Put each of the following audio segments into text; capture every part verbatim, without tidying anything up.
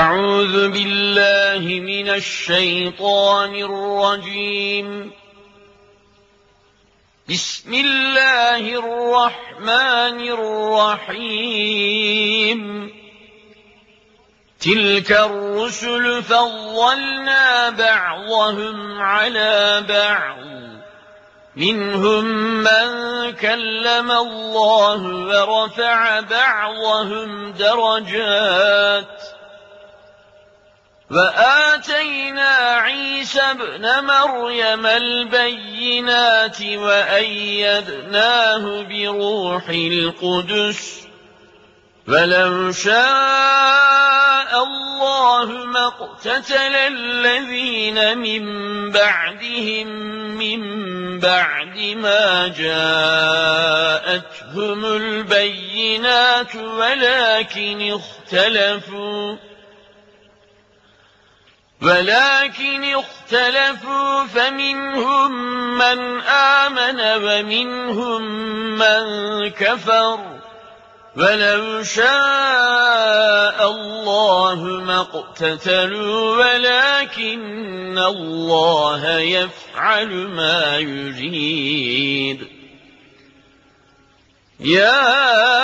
أعوذ بالله من الشيطان الرجيم. بسم الله الرحمن الرحيم. تلك الرسل فضلنا بعضهم على بعض، منهم من كلم الله ورفع بعضهم درجات، وآتينا عيسى ابن مريم البينات وأيدناه بروح القدس، ولو شاء الله ما اقتتل الذين من بعدهم من بعد ما جاءتهم البينات ولكن اختلفوا ولكن اختلفوا فمنهم من آمن ومنهم من كفر، ولو شاء الله ما اقتتلوا ولكن الله يفعل ما يريد. يا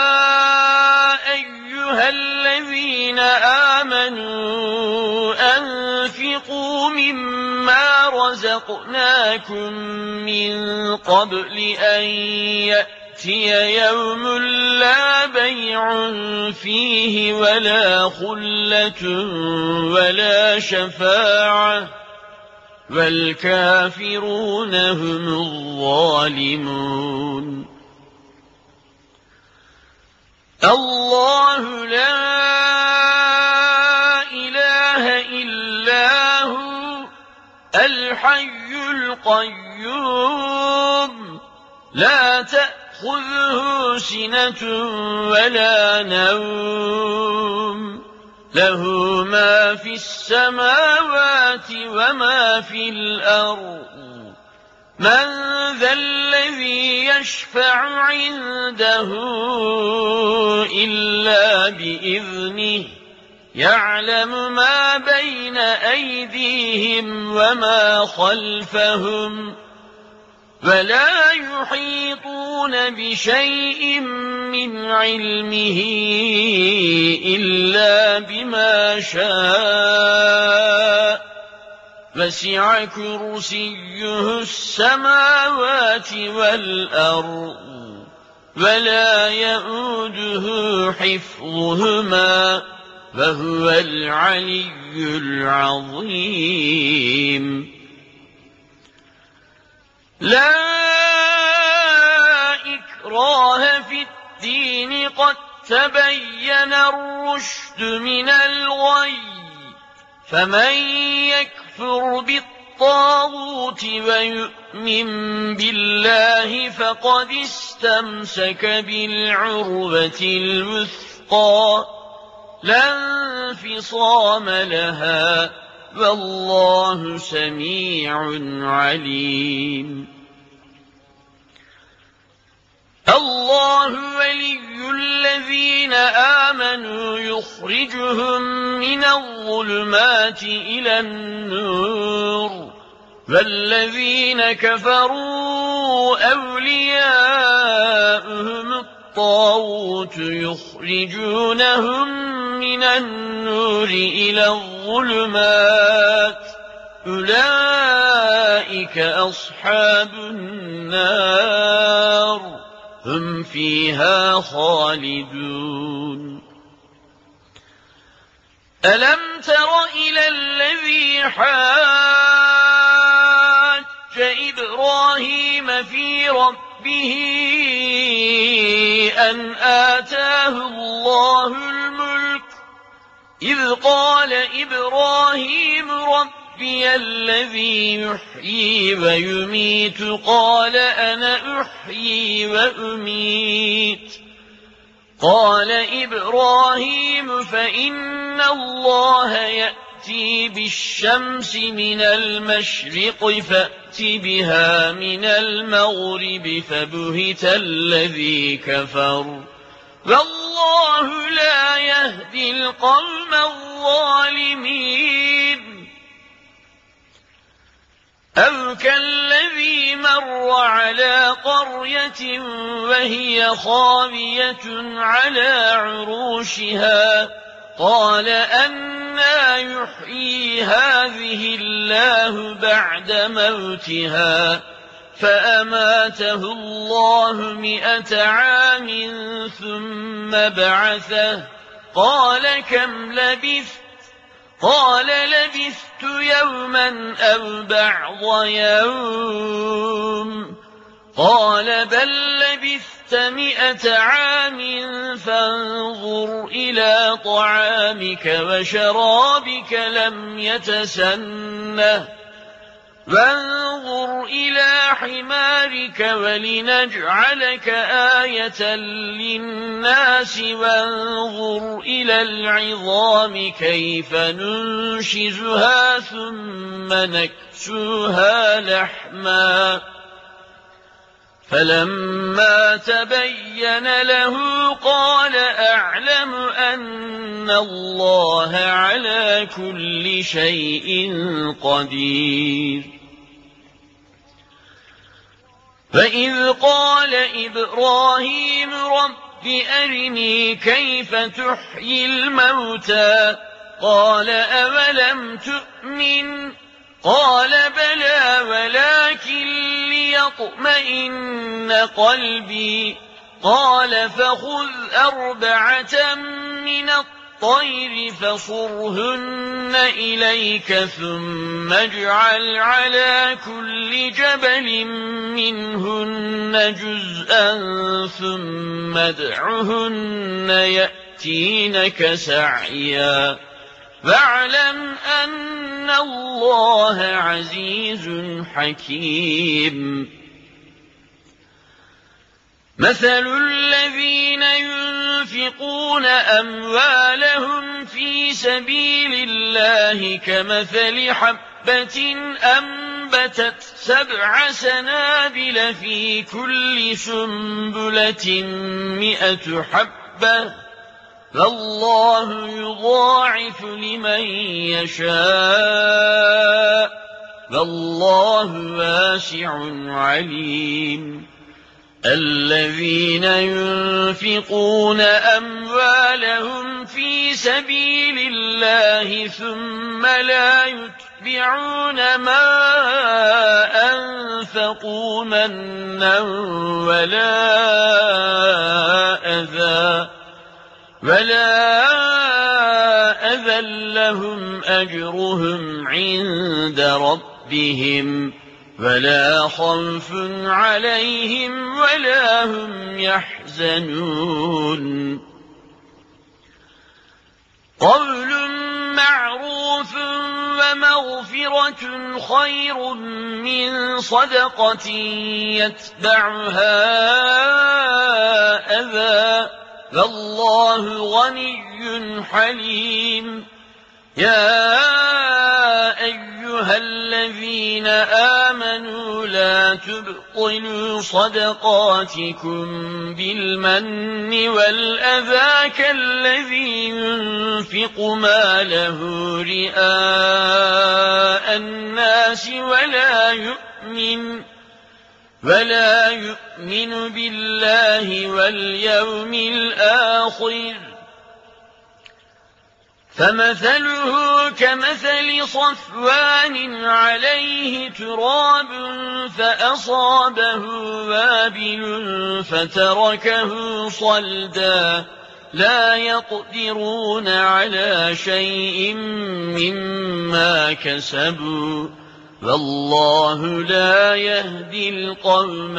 أيها الذين آمنوا أنفقوا مما رزقناكم من قبل أن يأتي يوم لا بيع فيه ولا خلة ولا شفاعة والكافرون هم الظالمون. الله لا إله إلا هو الحي القيوم، لا تأخذه سنة ولا نوم، له ما في السماوات وما في الأرض. من ذا الذي يشفع عنده إلا بإذنه، يعلم ما بين أيديهم وما خلفهم، ولا يحيطون بشيء من علمه إلا بما شاء، وسع كرسيه السماوات والأرض ولا يئوده حفظهما وهو العلي العظيم. لا إكراه في الدين، قد تبين الرشد من الغي، فمن يكفر بالطاغوت ويؤمن بالله فقد استمسك بالعروة الوثقى، لا انفصام لها، والله سميع عليم. الله ولي الذين آمنوا يخرجهم من الظلمات إلى النور، والذين كفروا أولياؤهم الطاغوت يخرجونهم من النور إلى الظلمات، أولئك أصحاب النار هم فيها خالدون. ألم تر إلى الذي حاج إبراهيم في ربه أن آتاه الله الملك، إذ قال إبراهيم ربي الذي يحيي ويميت، قال أنا أحيي وأميت. قال إبراهيم فإن الله يأتي بالشمس من المشرق فأت بها من المغرب، فبهت الذي كفر والله لا يهدي القوم الظالمين. الظالمين أو كالذي مر على قرية وهي خاوية على عروشها قال أنى يحيي هذه الله بعد موتها فأماته الله مئة عام ثم بعثه قال كم لبثت قال لبثت يوما أو بعض يوم قال بل لبثت مئة عام فانظر إلى طعامك وشرابك لم يتسنه وانظر إلى حمارك ولنجعلك آية للناس وانظر إلى العظام كيف ننشزها ثم نكسوها لحما فلما تبين له قال أعلم أن الله على كل شيء قدير فإذ قال إبراهيم رب أرني كيف تحيي الموتى قال أولم تؤمن قال بلى ولكن ليطمئن قلبي قال فخذ أربعة من الطير فصرهن إليك ثم اجعل على كل جبل منهن جزءا ثم ادعهن يأتينك سعيا واعلم أن الله عزيز حكيم مثل الذين ينفقون أموالهم في سبيل الله كمثل حبة أنبتت سبع سنابل في كل سنبلة مئة حبة فالله يضاعف لمن يشاء والله واسع عليم الذين ينفقون أموالهم في سبيل الله ثم لا يتبعون ما أنفقوا منا ولا أذى ولا أذى لهم أجرهم عند ربهم ولا خوف عليهم ولا هم يحزنون قول معروف ومغفرة خير من صدقة يتبعها أذى والله غني حليم يا أيها الذين آمنوا لا تبطلوا صدقاتكم بالمن والأذى كالذي ينفق ماله رئاء الناس ولا يؤمن ولا يؤمن بالله واليوم الآخر فمثله كمثل صفوان عليه تراب فأصابه وابل فتركه صلدا لا يقدرون على شيء مما كسبوا والله لا يهدي القوم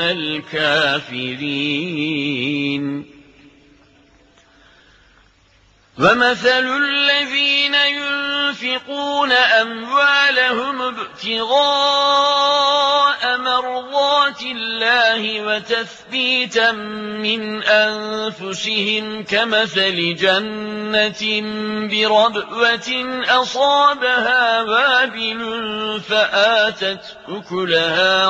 الكافرين ومثل الذين ينفقون أموالهم ابتغاء مرضات الله وتثبيتا من أنفسهم كمثل جنة بربوة أصابها وابل فآتت أكلها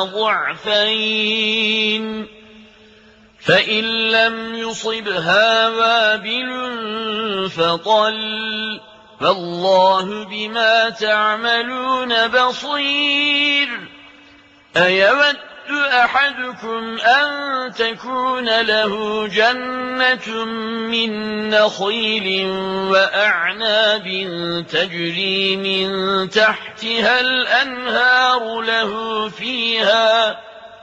ضعفين فإن لم يصبها وابل فطل فالله بما تعملون بصير. أيود أحدكم أن تكون له جنة من نخيل وأعناب تجري من تحتها الأنهار له فيها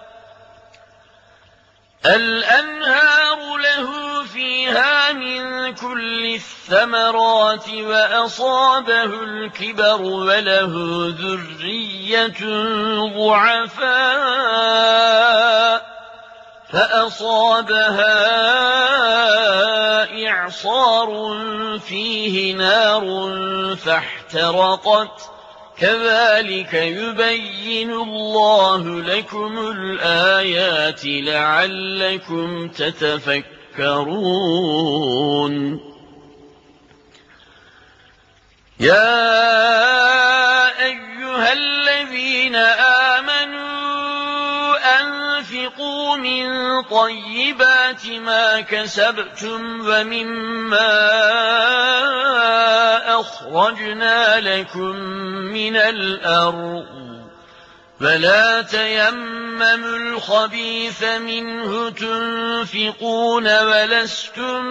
الأنهار له فيها من كل الثمرات وأصابه الكبر وله ذرية ضعفاء فأصابها إعصار فيه نار فاحترقت كذلك يبين الله لكم الآيات لعلكم تتفكرون. يا أيها الذين آمنوا أنفقوا من طيبات ما كسبتم ومما أخرجنا لكم من الأرض فلا تيمموا الخبيث منه تنفقون ولستم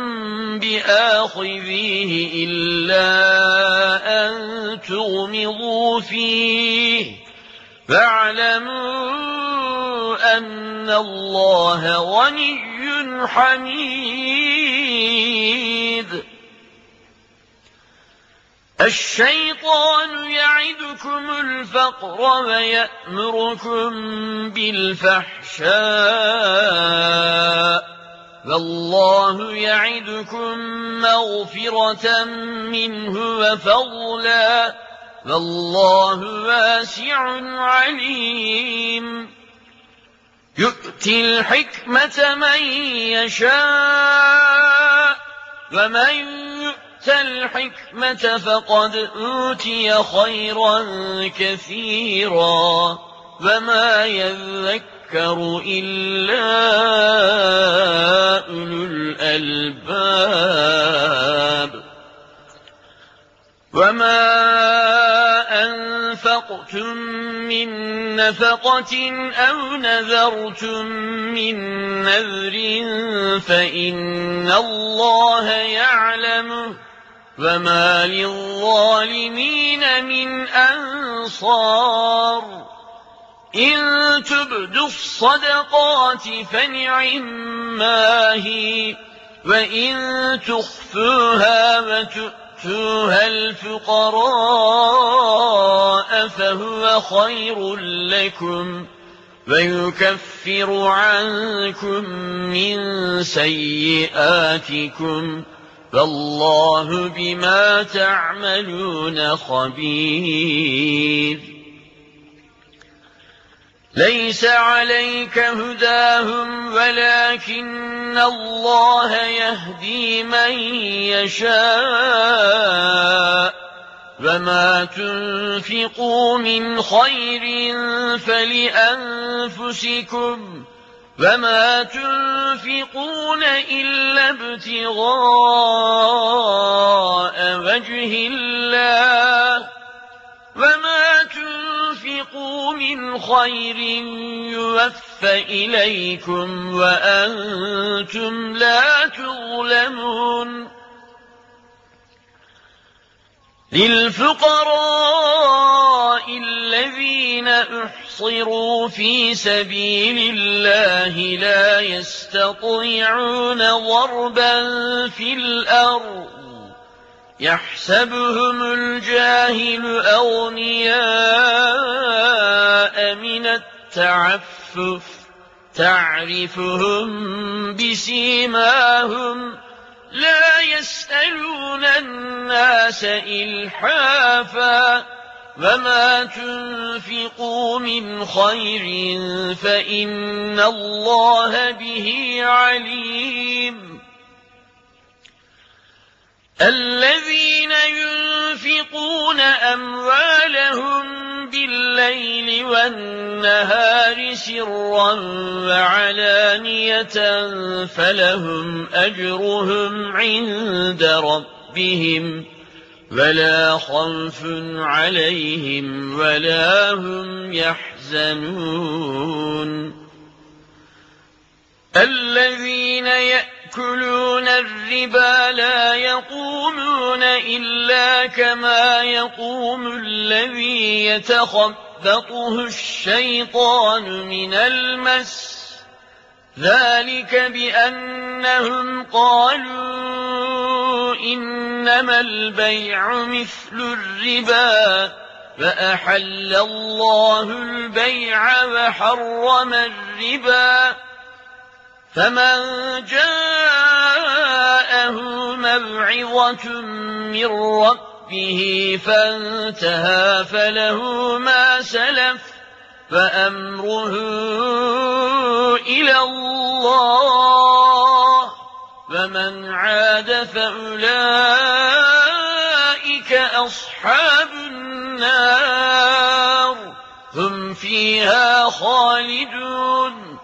بآخذيه إلا أن تغمضوا فيه فاعلموا أن الله غني حميد. الشيطان يعدكم الفقر ويأمركم بالفحشاء والله يعدكم مغفرة منه وفضلا والله واسع عليم. يؤتي الحكمة من يشاء ومن يؤتي الحكمة فقد أوتي خيرا كثيرا وما يذكر إلا أولو الألباب. وما أنفقتم من نفقة أو نذرتم من نذر فإن الله يعلمه وما للظالمين من أنصار. إن تبدوا الصدقات فنعما هي وإن تخفوها وتؤتوها الفقراء فهو خير لكم ويكفر عنكم من سيئاتكم فالله بما تعملون خبير. ليس عليك هداهم ولكن الله يهدي من يشاء وما تنفقوا من خير فلأنفسكم وما تنفقون إلا ابتغاء وجه الله وما تنفقوا من خير يوفى إليكم وأنتم لا تظلمون. للفقراء الذين أحصروا في سبيل الله لا يستطيعون ضربا في الأرض يحسبهم الجاهل أغنياء من التعفف تعرفهم بسيماهم لا يسألون الناس إلحافا وما تنفقوا من خير فإن الله به عليم. الذين ينفقون أموالهم بالليل والنهار سرا وعلانية فلهم أجرهم عند ربهم ولا خوف عليهم ولا هم يحزنون الذين يأكلون الربا لا يقومون إلا كما يقوم الذي يتخبطه الشيطان من المس ذلك بأنهم قالوا إنما البيع مثل الربا فأحل الله البيع وحرم الربا فمن جاءه موعظة من ربه فانتهى فله ما سلف فأمره إلى الله ومن عاد فأولئك أصحاب النار هم فيها خالدون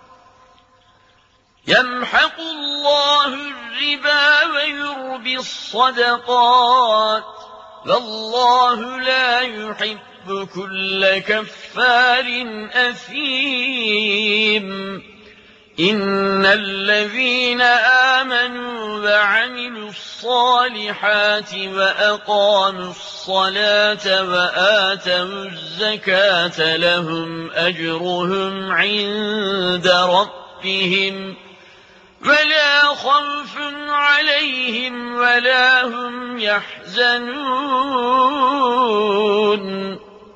يمحق الله الربا ويربي الصدقات والله لا يحب كل كفار أثيم إن الذين آمنوا وعملوا الصالحات وأقاموا الصلاة وآتوا الزكاة لهم أجرهم عند ربهم ولا خوف عليهم ولا هم يحزنون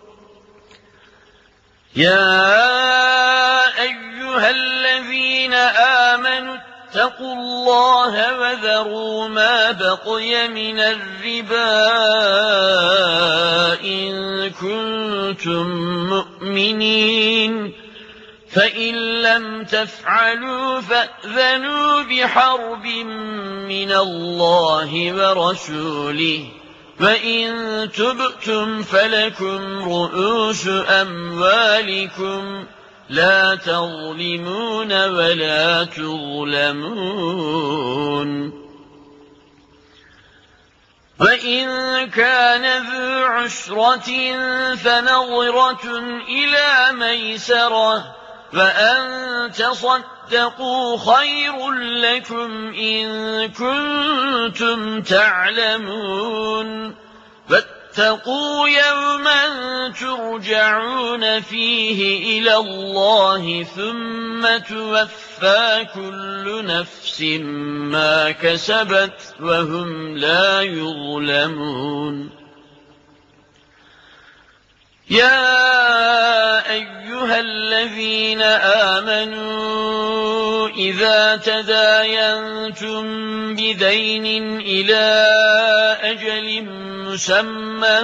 يا أيها الذين آمنوا اتقوا الله وذروا ما بقي من الربا إن كنتم مؤمنين فإن لم تفعلوا فأذنوا بحرب من الله ورسوله وإن تبتم فلكم رؤوس أموالكم لا تظلمون ولا تظلمون وإن كان ذو عسرة فنظرة إلى ميسرة وأن تصدقوا خير لكم إن كنتم تعلمون واتقوا يوما ترجعون فيه إلى الله ثم توفى كل نفس ما كسبت وهم لا يظلمون يا أيها الذين آمنوا إذا تداينتم بدين إلى أجل مسمى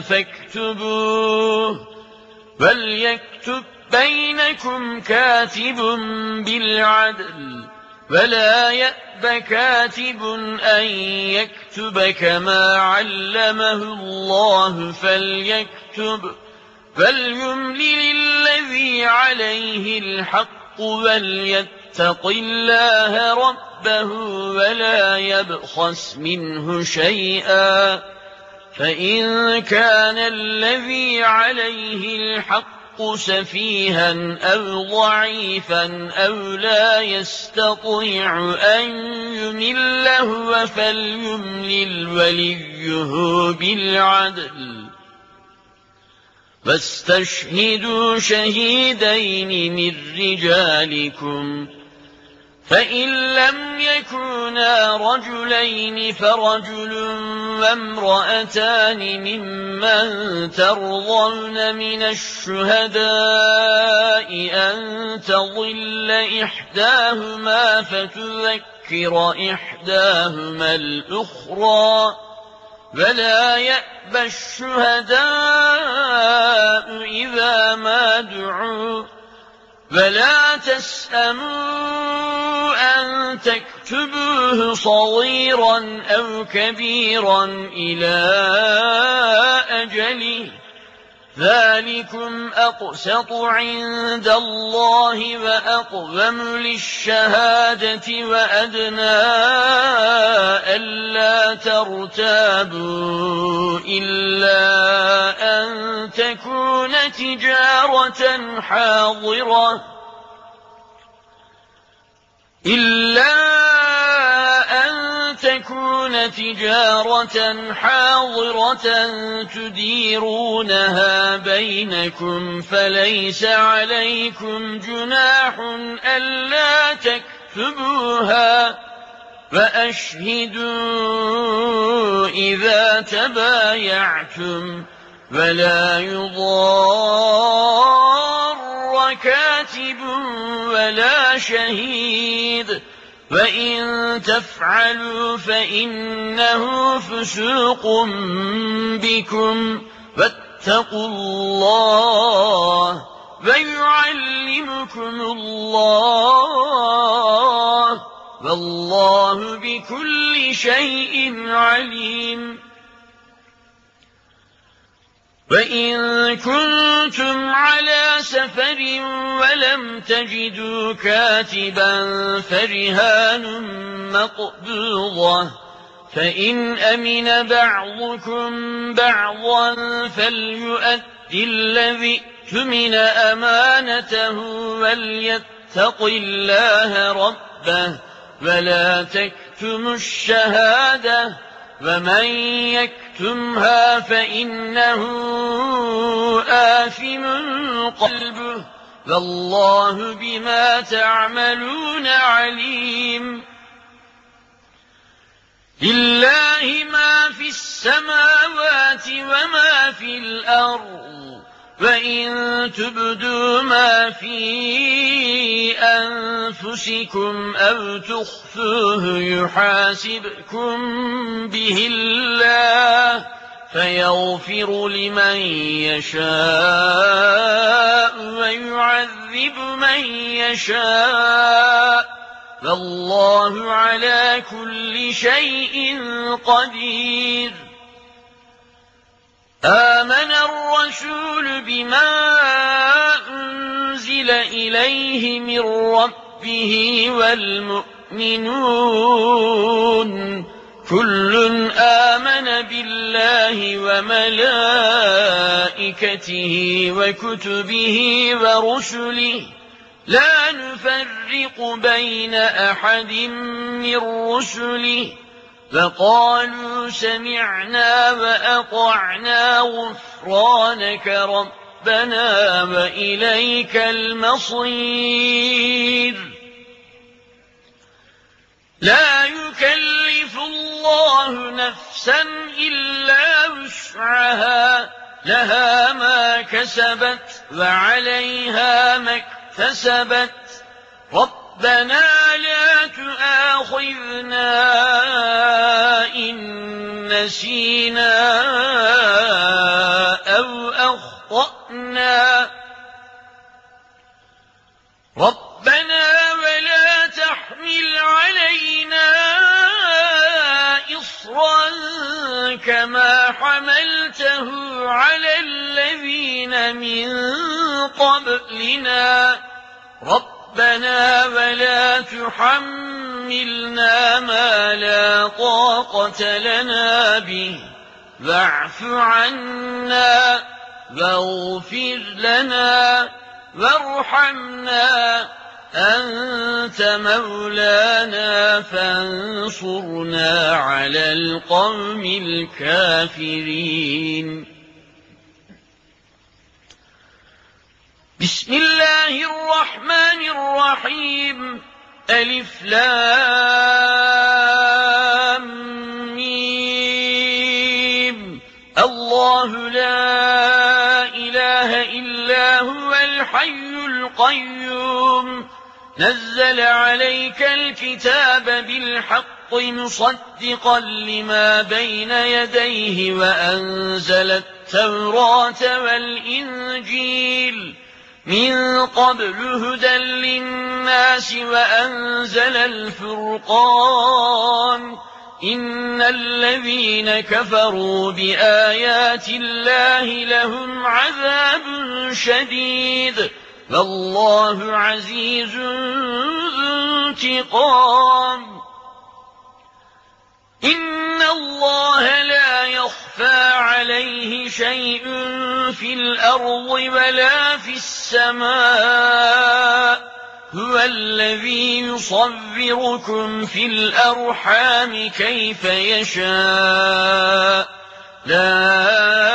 فاكتبوه وليكتب بينكم كاتب بالعدل ولا يأب كاتب أن يكتب كما علمه الله فليكتب فليملل الذي عليه الحق وليتق الله ربه ولا يبخس منه شيئا فإن كان الذي عليه الحق سفيها أو ضعيفا أو لا يستطيع أن يمل هو فليملل وليه بالعدل فاستشهدوا شهيدين من رجالكم فإن لم يكونا رجلين فرجل وامرأتان ممن ترضون من الشهداء أن تضل إحداهما فتذكر إحداهما الأخرى ولا يأبى الشهداء إذا ما دعوا ولا تسأموا أن تكتبوه صغيرا أو كبيرا إلى أجله ذلكم أقسط عند الله وأقوم للشهادة وأدنى ألا ترتابوا إلا أن تكون تجارة حاضرة إلا أن تكون تجارة حاضرة تديرونها بينكم فليس عليكم جناح ألا تكتبوها وأشهدوا إذا تبايعتم ولا يضار كاتب ولا شهيد وإن تفعلوا فإنه فسوق بكم واتقوا الله ويعلمكم الله والله بكل شيء عليم. وإن كنتم على سفر ولم تجدوا كاتبا فرهان مقبوضة فإن أمن بعضكم بعضا فليؤدي الذي اؤتمن أمانته وليتق الله ربه ولا تكتموا الشهادة ومن يكتمها فإنه آثم قلبه والله بما تعملون عليم. لله ما في السماوات وما في الأرض وإن تبدوا ما في أنفسكم أو تخفوه يحاسبكم به الله فيغفر لمن يشاء ويعذب من يشاء والله على كل شيء قدير. آمن الرسول بما أنزل إليه من ربه والمؤمنون كل آمن بالله وملائكته وكتبه ورسله لا نفرق بين أحد من رسله فقالوا سمعنا وأطعنا غفرانك ربنا وإليك المصير. لا يكلف الله نفسا إلا وسعها لها ما كسبت وعليها ما اكتسبت ربنا لا تؤاخذنا إن نسينا أو أخطأنا ربنا ولا تحمل علينا إصرا كما حملته على الذين من قبلنا ربنا ولا تحملنا ما لا طاقة لنا به واعف عنا واغفر لنا وارحمنا أنت مولانا فانصرنا على القوم الكافرين. بسم الله الرحمن الرحيم. ألف لام ميم. الله لا إله إلا هو الحي القيوم نزل عليك الكتاب بالحق مصدقا لما بين يديه وأنزل التوراة والإنجيل من قبل هدى للناس وأنزل الفرقان إن الذين كفروا بآيات الله لهم عذاب شديد والله عزيز ذو انتقام إن الله لا يخفى عليه شيء في الأرض ولا في السماء هو الذي يصوركم في الأرحام كيف يشاء لا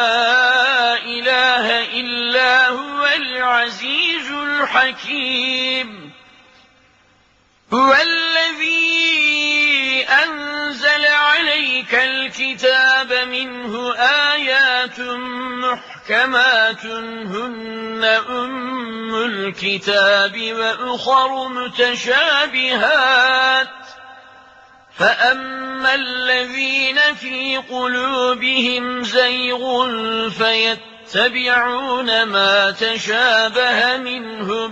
إله إلا هو العزيز الحكيم هو الذي أنزل عليك الكتاب منه آيات محكمات هن أم الكتاب وأخر متشابهات فأما الذين في قلوبهم زيغ فيتبعون ما تشابه منه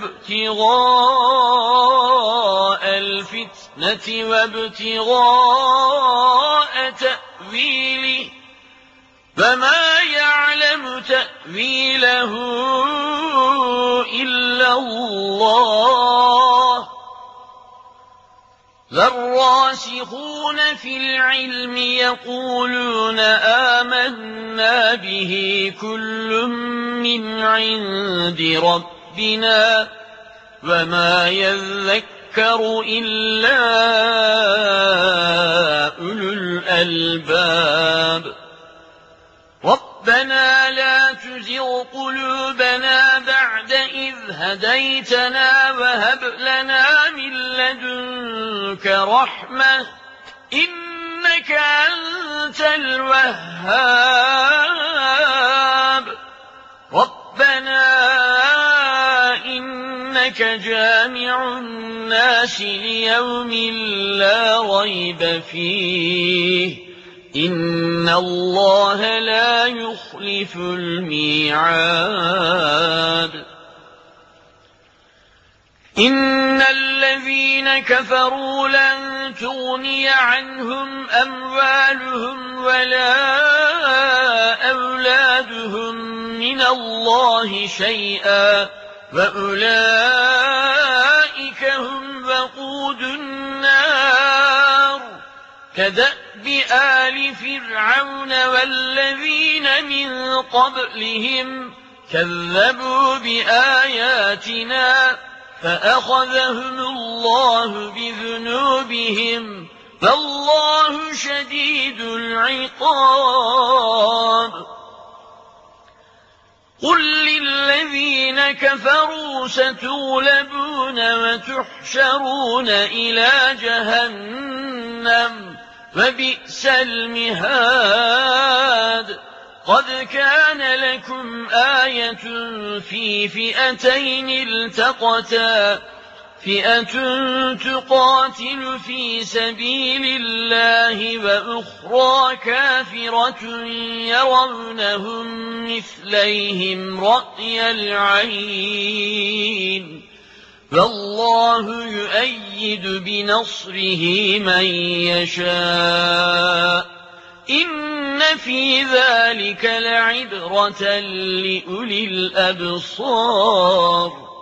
ابتغاء الفتنة وابتغاء تأويله فما يعلم تأويله إلا الله والراسخون في العلم يقولون آمنا به كل من عند ربنا وما يذكر إلا أولو الألباب ربنا لا تزغ قلوبنا بعد إذ هديتنا وهب لنا من لدنك رحمة إنك أنت الوهاب ربنا إنك جامع الناس ليوم لا ريب فيه إن الله لا يخلف الميعاد إن الذين كفروا لن تغني عنهم أموالهم ولا أولادهم من الله شيئا وأولئك هم وقود النار كدأب آل فرعون والذين من قبلهم كذبوا بآياتنا فأخذهم الله بذنوبهم فالله شديد العقاب قل للذين كفروا ستغلبون وتحشرون إلى جهنم وبئس المهاد قد كان لكم آية في فئتين التقتا فئة تقاتل في سبيل الله وأخرى كافرة يرونهم مثليهم رأي العين فالله يؤيد بنصره من يشاء إن في ذلك لعبرة لأولي الأبصار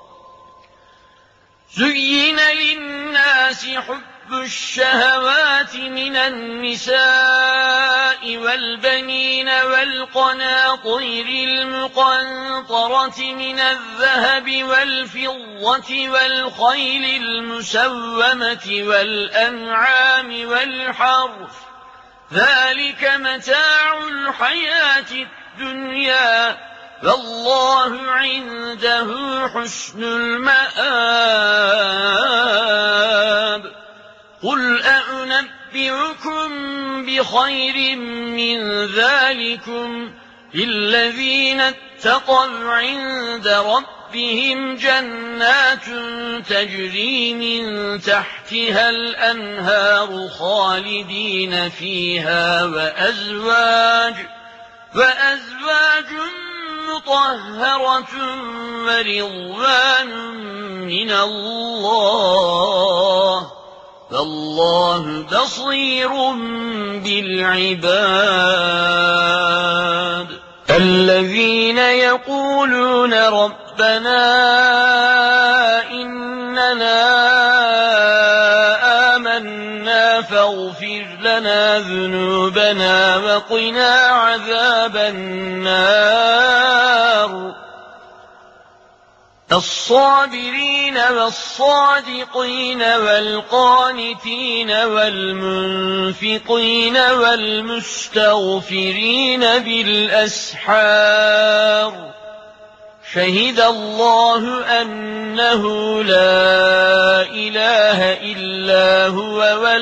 زين للناس حب الشهوات من النساء والبنين والقناطير المقنطرة من الذهب والفضة والخيل المسومة والأنعام والحرث ذلك متاع الحياة الدنيا والله عنده حسن المآب قل أنبئكم بخير من ذلكم للذين اتقوا عند ربهم جنات تجري من تحتها الأنهار خالدين فيها وأزواج وأزواج مطهرة ورضوان من الله فالله بصير بالعباد الذين يقولون ربنا إننا آمنا فاغفر لنا ذنوبنا وقنا عذاب النار الصابرين والصادقين والقانتين والمنفقين والمستغفرين بالأسحار شهد الله أنه لا إله إلا هو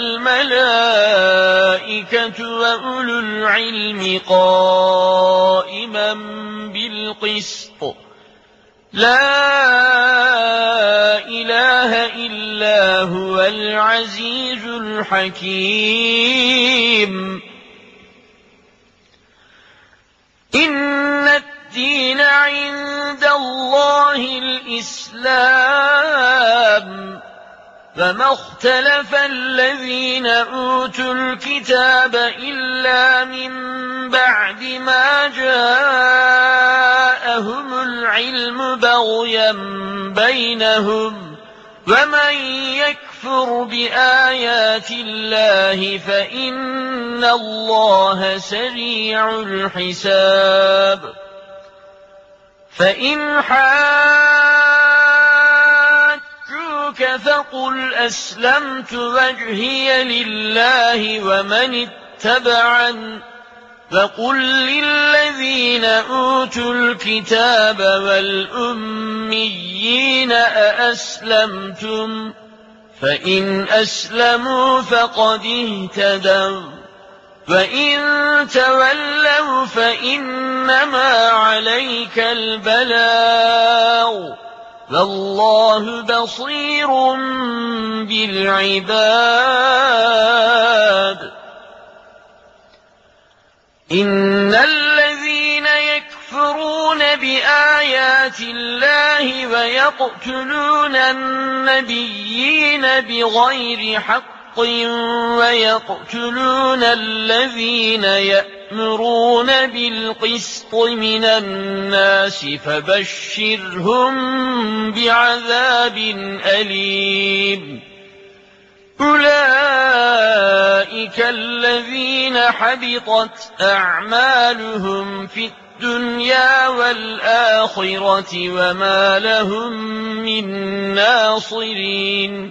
والملائكة وأولو العلم قائما بالقسط لا إله إلا هو العزيز الحكيم إن الدين عند الله الإسلام فما اختلف الذين أوتوا الكتاب إلا من بعد ما جاءهم العلم بغيا بينهم ومن يكفر بآيات الله فإن الله سريع الحساب فإن حاجوك فقل أسلمت وجهي لله ومن اتبعن فقل للذين أوتوا الكتاب والأميين أأسلمتم فإن أسلموا فقد اهتدوا وإن تولوا فإنما عليك البلاغ والله بصير بالعباد إن الذين يكفرون بآيات الله ويقتلون النبيين بغير حق ويقتلون الذين يأمرون بالقسط من الناس فبشرهم بعذاب أليم أولئك الذين حبطت أعمالهم في الدنيا والآخرة وما لهم من ناصرين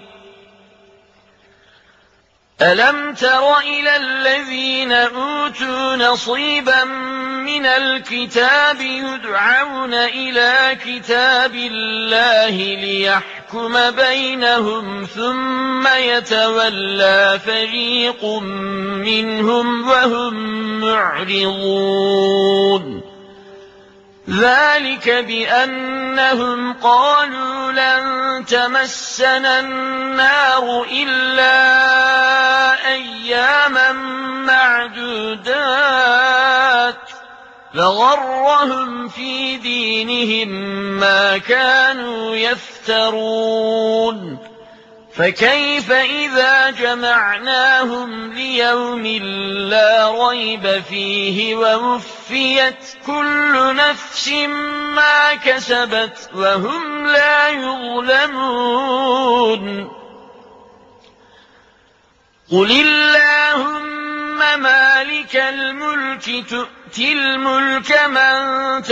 ألم تر إلى الذين أوتوا نصيبا من الكتاب يدعون إلى كتاب الله ليحكم بينهم ثم يتولى فريق منهم وهم معرضون ذلك بأنهم قالوا لن تمسنا النار إلا أياما معدودات فغرهم في دينهم ما كانوا يفترون فكيف إذا جمعناهم ليوم لا ريب فيه ووفيت كل نفس ما كسبت وهم لا يظلمون قل اللهم مالك الملك تؤتي الملك من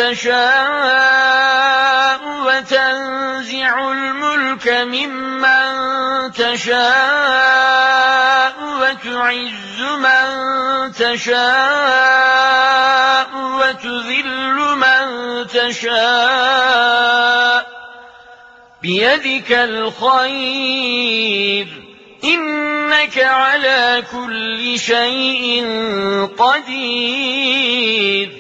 تشاء وتنزع الملك ممن تشاء وتعز من تشاء وتذل من تشاء بيدك الخير إنك على كل شيء قدير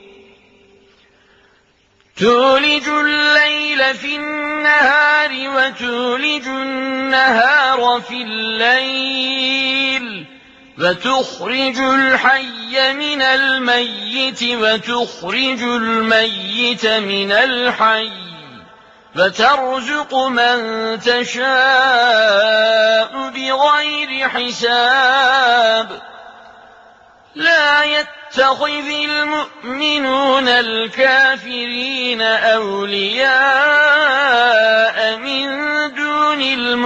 تولج الليل في النهار وتولج النهار في الليل وتخرج الحي من الميت وتخرج الميت من الحي وترزق من تشاء بغير حساب لا يتخذ المؤمنون الكافرين أولياء من دون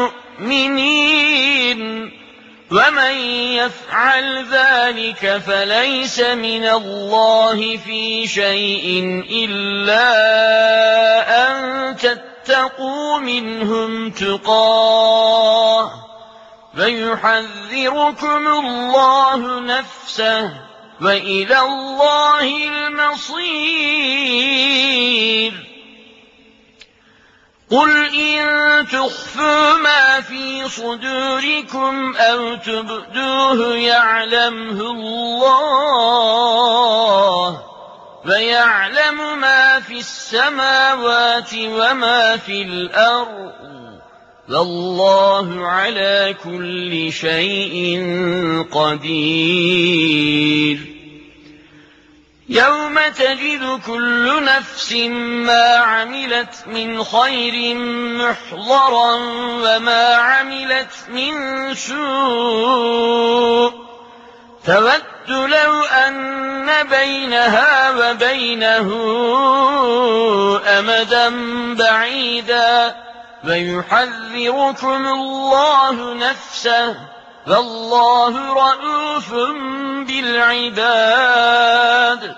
المؤمنين ومن يفعل ذلك فليس من الله في شيء إلا أن تتقوا منهم تقاه ويحذركم الله نفسه وإلى الله المصير قل إن تخفوا ما في صدوركم أو تبدوه يعلمه الله ويعلم ما في السماوات وما في الأرض والله على كل شيء قدير يوم تجد كل نفس ما عملت من خير محضرا وما عملت من سوء تود لو أن بينها وبينه أمدا بعيدا ويحذركم الله نفسه والله رءوف بالعباد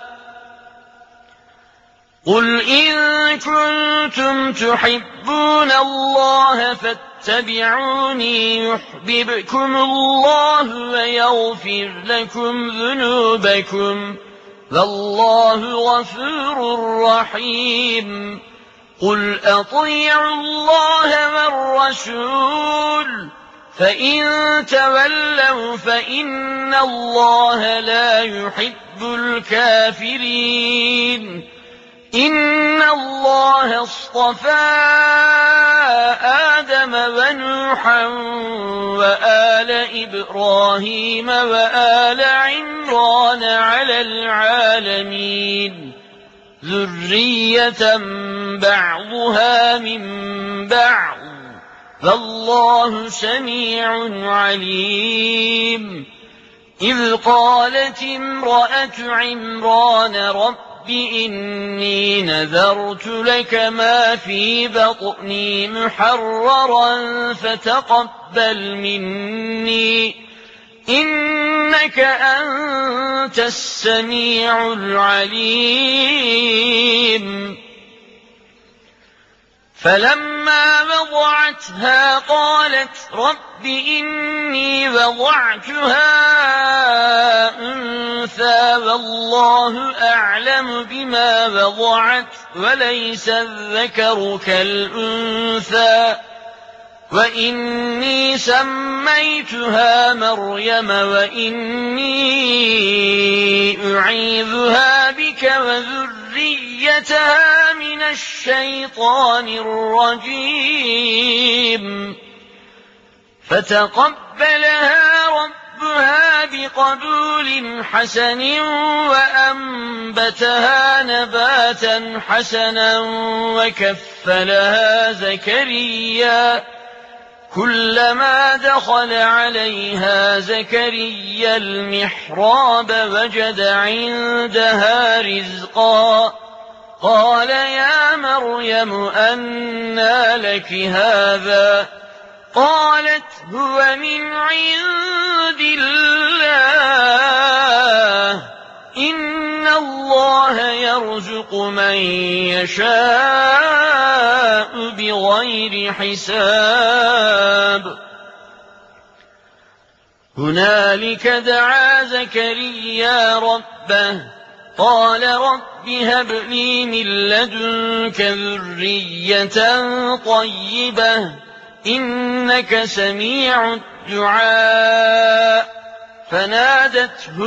قل إن كنتم تحبون الله فاتبعوني يحببكم الله ويغفر لكم ذنوبكم والله غفور رحيم قل أطيعوا الله والرسول فإن تولوا فإن الله لا يحب الكافرين إن الله اصطفى آدم ونوحا وآل إبراهيم وآل عمران على العالمين ذرية بعضها من بعض فالله سميع عليم إذ قالت امرأة عمران رب إني نذرت لك ما في بطني محررا فتقبل مني إنك أنت السميع العليم فلما وضعتها قالت رب إني وضعتها أنثى والله أعلم بما وضعت وليس الذكر كالأنثى وإني سميتها مريم وإني أعيذها بك وذريتها من الشيطان الرجيم فتقبلها ربها بقبول حسن وأنبتها نباتا حسنا وكفلها زكريا كلما دخل عليها زكريا المحراب وجد عندها رزقا قال يا مريم أنى لك هذا قالت هو من عند الله إن الله يرزق من يشاء بغير حساب هنالك دعا زكريا ربه قال رب هب لي من لدنك ذرية طيبة إنك سميع الدعاء فنادته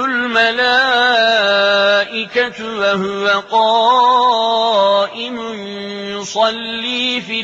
الملائكة وهو قائم يصلي في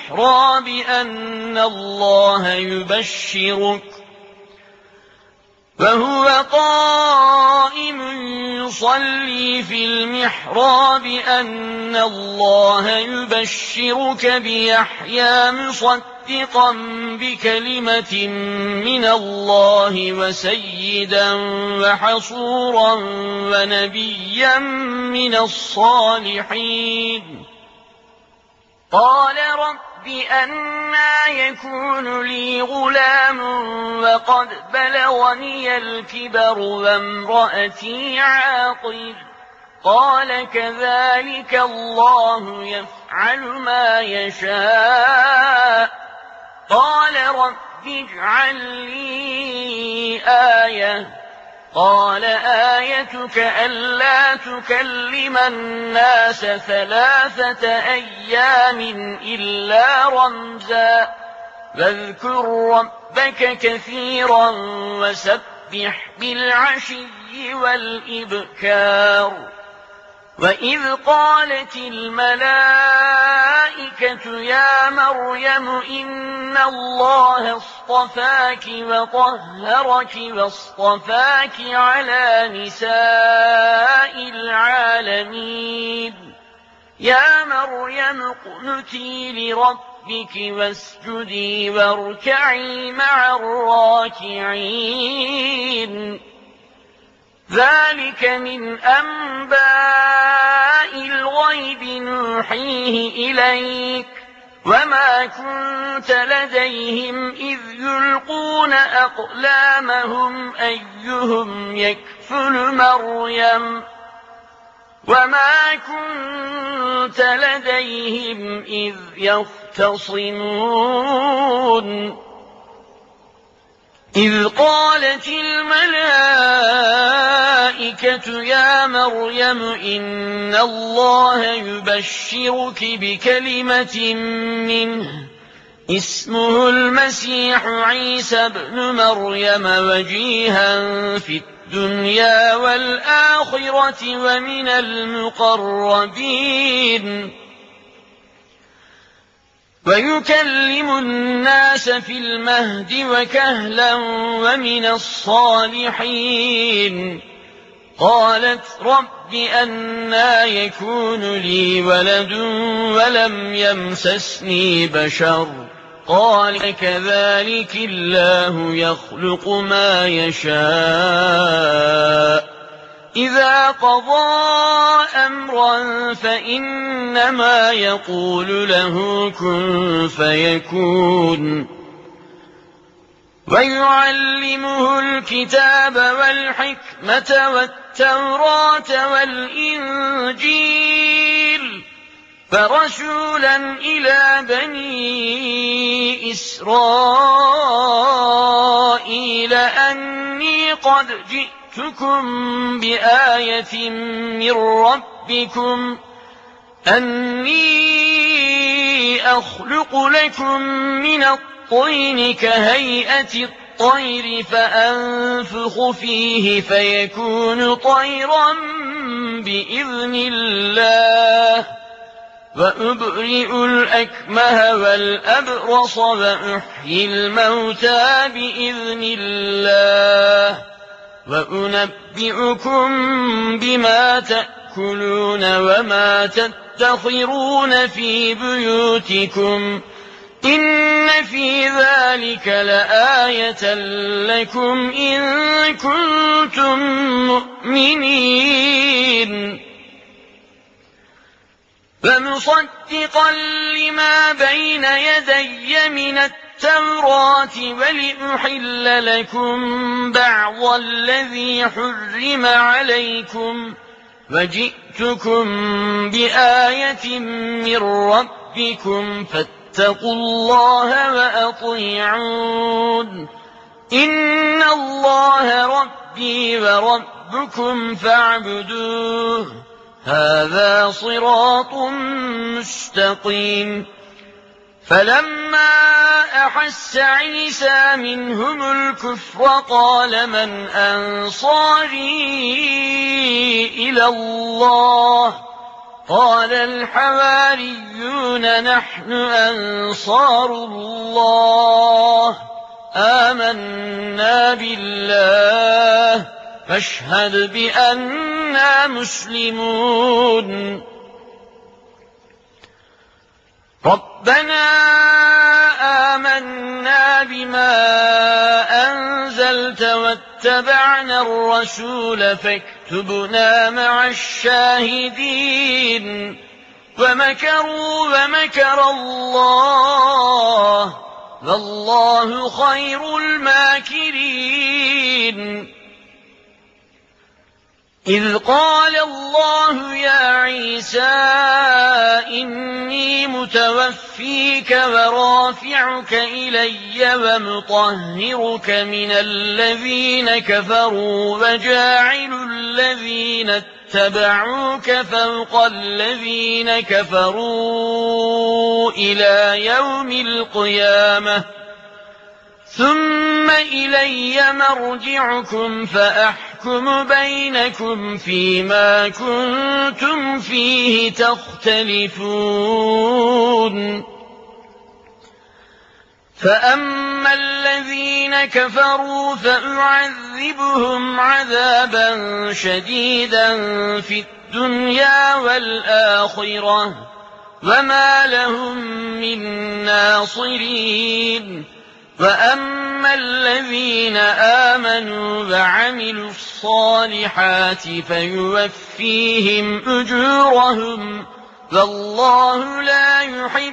المحراب أن الله يبشرك وهو قائم يصلي في المحراب أن الله يبشرك بيحيى مصدقا بكلمة من الله وسيدا وحصورا ونبيا من الصالحين قال رب أنى يكون لي غلام وقد بلغني الكبر وامرأتي عاقر قال كذلك الله يفعل ما يشاء قال رب اجعل لي آية قال آيتك ألا تكلم الناس ثلاثة أيام إلا رمزا واذكر ربك كثيرا وسبح بالعشي والإبكار وإذ قالت الملائكة يا مريم إن الله اصطفاك وطهرك واصطفاك على نساء العالمين يا مريم اقنتي لربك واسجدي واركعي مع الراكعين ذلك من أنباء الغيب نوحيه إليك وما كنت لديهم إذ يلقون أقلامهم أيهم يكفل مريم وما كنت لديهم إذ يختصمون إذ قالت الملائكة يا مريم إن الله يبشرك بكلمة منه اسمه المسيح عيسى بن مريم وجيها في الدنيا والآخرة ومن المقربين ويكلم الناس في المهد وكهلا ومن الصالحين قالت رب أنى يكون لي ولد ولم يمسسني بشر قال كذلك الله يخلق ما يشاء إذا قضى أمرا فإنما يقول له كن فيكون ويعلمه الكتاب والحكمة والتوراة والإنجيل فرسولا إلى بني إسرائيل أني قد جئت بآية من ربكم أني أخلق لكم من الطين كهيئة الطير فأنفخ فيه فيكون طيرا بإذن الله وأبرئ الأكمه والأبرص وأحيي الموتى بإذن الله وأنبئكم بما تأكلون وما تدخرون في بيوتكم إن في ذلك لآية لكم إن كنتم مؤمنين فمصدقا لما بين يدي من التوراة ولأحل لكم بعض الذي حرم عليكم وجئتكم بآية من ربكم فاتقوا الله وأطيعون إن الله ربي وربكم فاعبدوه هذا صراط مستقيم فلما أحس عيسى منهم الكفر قال من أنصاري إلى الله قال الحواريون نحن أنصار الله آمنا بالله فاشهد بأننا مسلمون ربنا آمنا بما أنزلت واتبعنا الرسول فاكتبنا مع الشاهدين ومكروا ومكر الله والله خير الماكرين إذ قال الله يا عيسى إني متوفيك ورافعك إلي ومطهرك من الذين كفروا وجاعل الذين اتبعوك فوق الذين كفروا إلى يوم القيامة ثم إلي مرجعكم فأحكم بينكم فيما كنتم فيه تختلفون فأما الذين كفروا فأعذبهم عذابا شديدا في الدنيا والآخرة وما لهم من ناصرين وأما الذين آمنوا وعملوا الصالحات فيوفيهم أجورهم والله لا يحب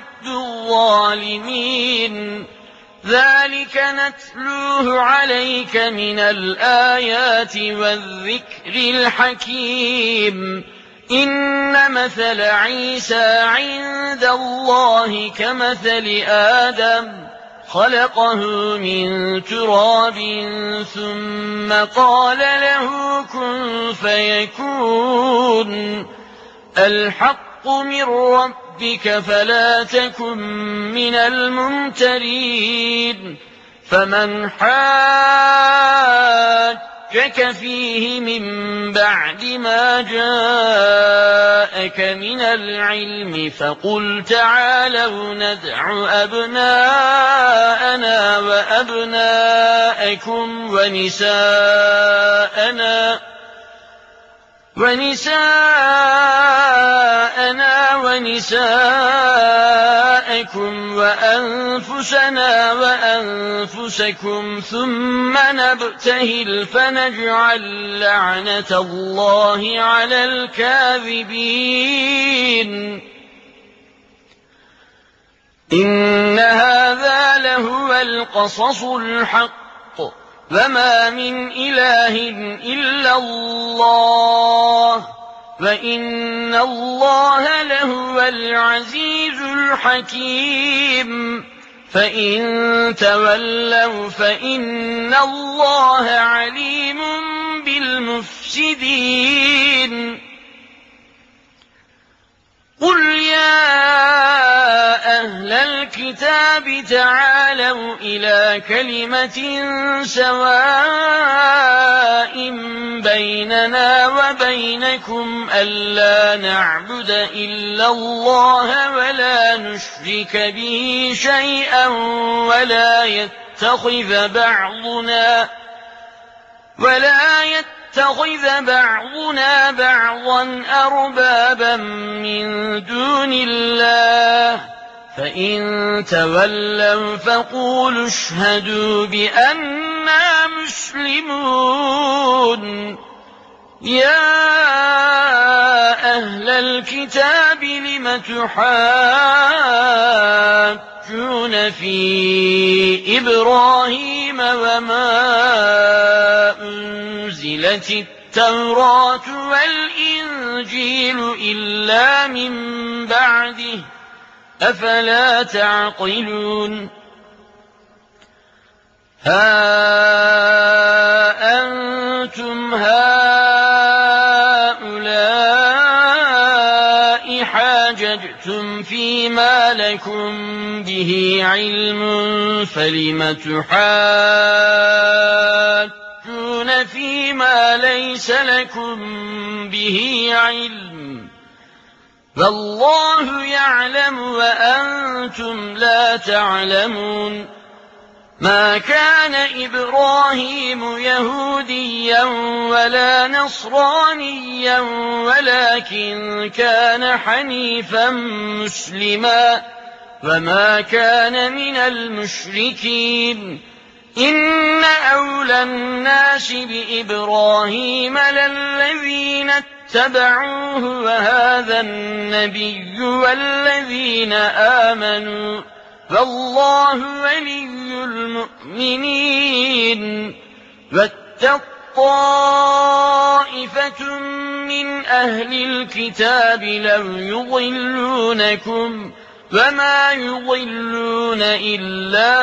الظالمين ذلك نتلوه عليك من الآيات والذكر الحكيم إن مثل عيسى عند الله كمثل آدم خلقه من تراب ثم قال له كن فيكون الحق من ربك فلا تكن من الممترين فمن حاجك فيه من بعد ما جاءك من العلم فقل تعالوا ندع أبناءنا وأبناءكم ونساءنا ونساءنا ونساءكم وأنفسنا وأنفسكم ثم نبتهل فنجعل لعنة الله على الكاذبين إن هذا لهو القصص الحق وما من إله إلا الله وإن الله لهو العزيز الحكيم فإن تولوا فإن الله عليم بالمفسدين قل يا أهل الكتاب تعالوا إلى كلمة سواء بيننا وبينكم ألا نعبد إلا الله ولا نشرك به شيئا ولا يتخذ بعضنا ولا يتخذ اتخذ بعضنا بعضا أربابا من دون الله فإن تولوا فقولوا اشهدوا بأننا مسلمون يا أهل الكتاب لم تحاجون في إبراهيم وما أنزلت التوراة والإنجيل إلا من بعده أفلا تعقلون ها أنتم هؤلاء حاججتم فيما لكم به علم فلم تحاجون فيما ليس لكم به علم والله يعلم وأنتم لا تعلمون ما كان إبراهيم يهوديا ولا نصرانيا ولكن كان حنيفا مسلما وما كان من المشركين إن أولى الناس بإبراهيم للذين اتبعوه وهذا النبي والذين آمنوا فالله ولي المؤمنين واتق طائفة من أهل الكتاب لو يضلونكم وما يضلون إلا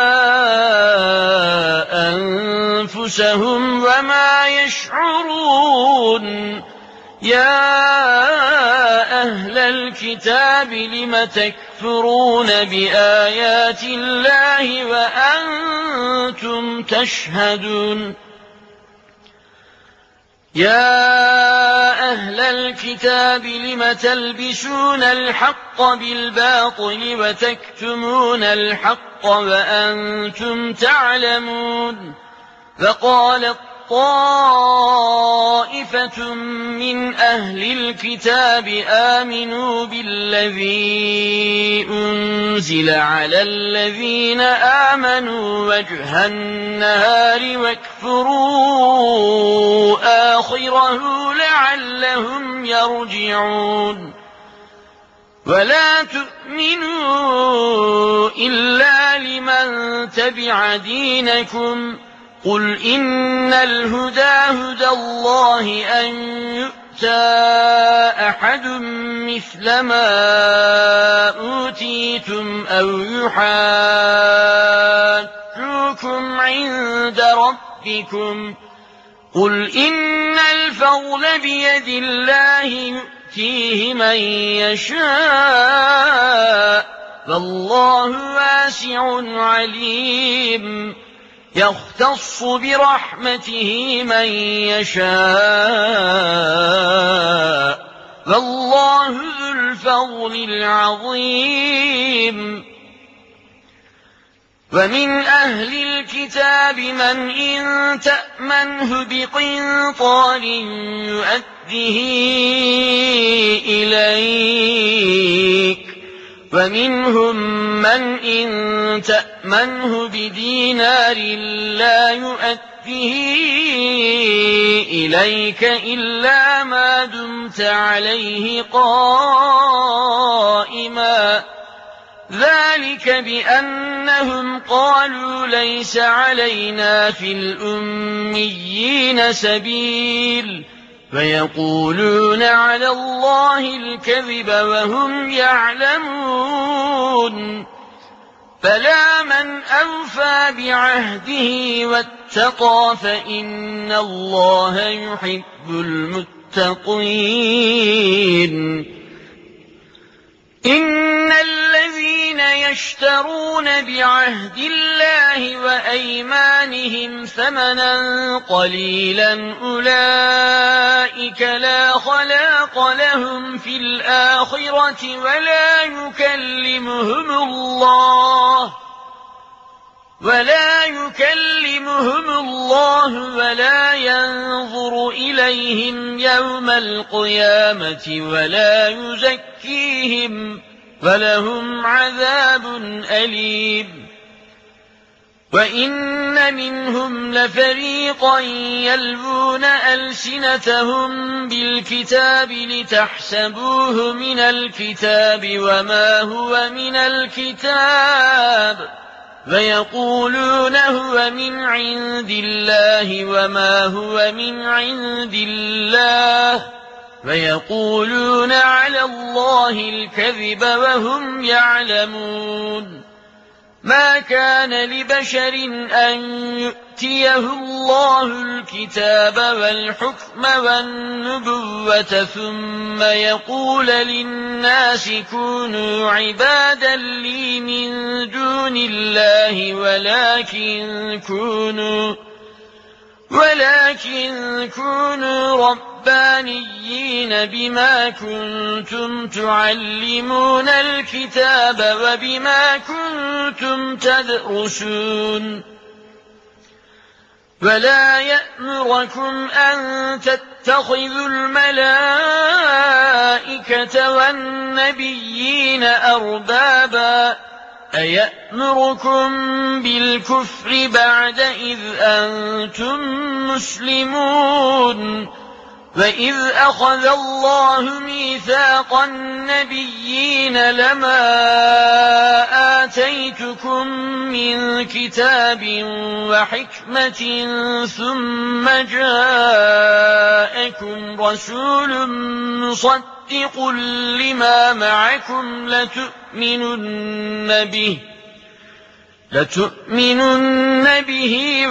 أنفسهم وما يشعرون يا أهل الكتاب لم تكفرون بآيات الله وأنتم تشهدون يا أهل الكتاب لم تلبسون الحق بالباطل وتكتمون الحق وأنتم تعلمون فقالت طائفة من أهل الكتاب آمنوا بالذي أنزل على الذين آمنوا وجه النهار واكفروا آخره لعلهم يرجعون ولا تؤمنوا إلا لمن تبع دينكم قل إن الهدى هدى الله أن يؤتى أحد مثل ما أوتيتم أو يحاجوكم عند ربكم قل إن الفضل بيد الله يؤتيه من يشاء فالله واسع عليم يختص برحمته من يشاء والله ذو الفضل العظيم ومن أهل الكتاب من إن تأمنه بقنطار يؤده إليك ومنهم من إن تأمنه بدينار لا يؤده إليك إلا ما دمت عليه قائما ذلك بأنهم قالوا ليس علينا في الأميين سبيل فيقولون على الله الكذب وهم يعلمون فلا من أوفى بعهده واتقى فإن الله يحب المتقين إن الذين يشترون بعهد الله وأيمانهم ثمنا قليلا أولئك لا خلاق لهم في الآخرة ولا يكلمهم الله ولا يكلمهم الله ولا ينظر إليهم يوم القيامة ولا يزكيهم ولهم عذاب أليم وإن منهم لفريقا يلوون ألسنتهم بالكتاب لتحسبوه من الكتاب وما هو من الكتاب ويقولون هو من عند الله وما هو من عند الله ويقولون على الله الكذب وهم يعلمون ما كان لبشر أن يؤتيه الله الكتاب والحكم والنبوة ثم يقول للناس كونوا عبادا لي من دون الله ولكن كونوا ولكن كونوا ربانيين بما كنتم تعلمون الكتاب وبما كنتم تدرسون ولا يأمركم أن تتخذوا الملائكة والنبيين أربابا أيأمركم بالكفر بعد إذ أنتم مسلمون وإذ أخذ الله ميثاق النبيين لما آتيتكم من كتاب وحكمة ثم جاءكم رسول مصدق لما معكم لتؤمنن به لتؤمنن به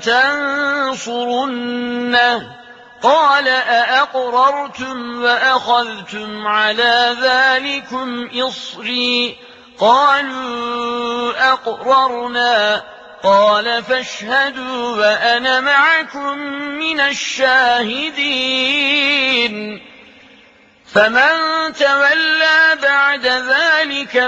ولتنصرنه قال أأقررتم وأخذتم على ذلكم إصري قالوا أقررنا قال فاشهدوا وأنا معكم من الشاهدين فمن تولى بعد ذلك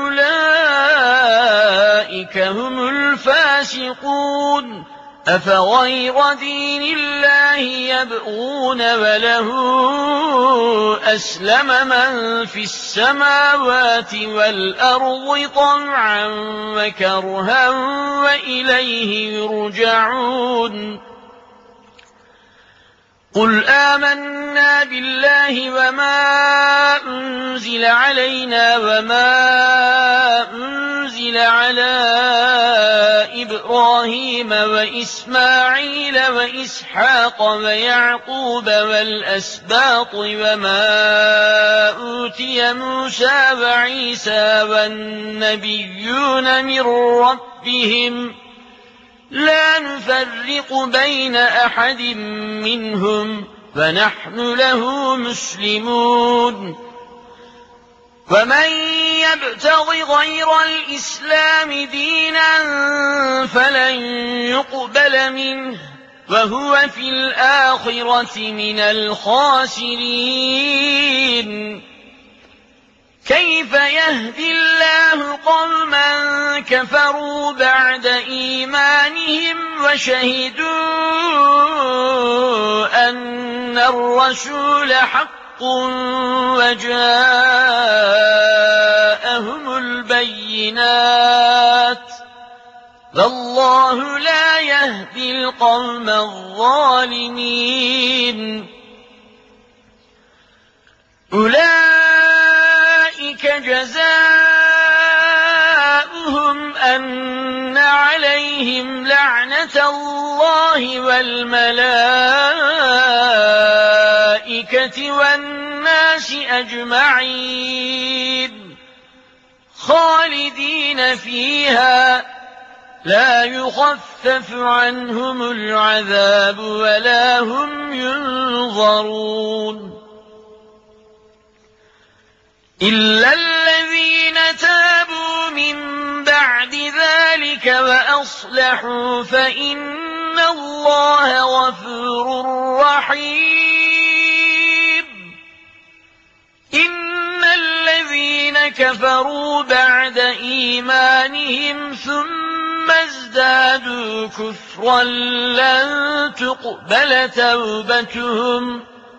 فأولئك هم الفاسقون أفغير دين الله يبغون وله أسلم من في السماوات والأرض طمعا وكرها وإليه يرجعون قل آمنا بالله وما أنزل علينا وما أنزل على إبراهيم وإسماعيل وإسحاق ويعقوب والأسباط وما أوتي موسى وعيسى والنبيون من ربهم لا نفرق بين أحد منهم ونحن له مسلمون ومن يبتغ غير الإسلام دينا فلن يقبل منه وهو في الآخرة من الخاسرين كيف يهدي الله قوما كفروا بعد إيمانهم وشهدوا أن الرسول حق وجاءهم البينات والله لا يهدي القوم الظالمين أولئك جزاؤهم أن عليهم لعنة الله والملائكة والناس أجمعين خالدين فيها لا يخفف عنهم العذاب ولا هم ينظرون إلا الذين تابوا من بعد ذلك وأصلحوا فإن الله غفور رحيم إن الذين كفروا بعد إيمانهم ثم ازدادوا كفرا لن تقبل توبتهم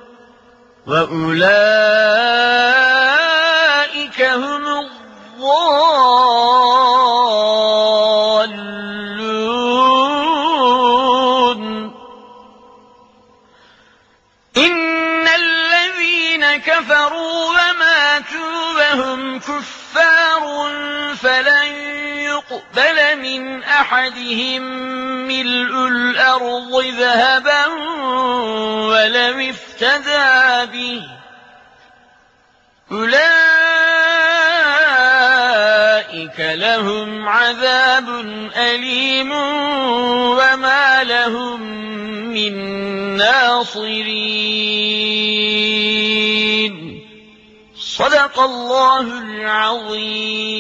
وأولئك هم الضالون إن الذين كفروا وماتوا وهم كفار فلن يقبل من أحدهم ملء الأرض ذهبا ولو افتدى به أولئك لهم عذاب أليم وما لهم من ناصرين صدق الله العظيم.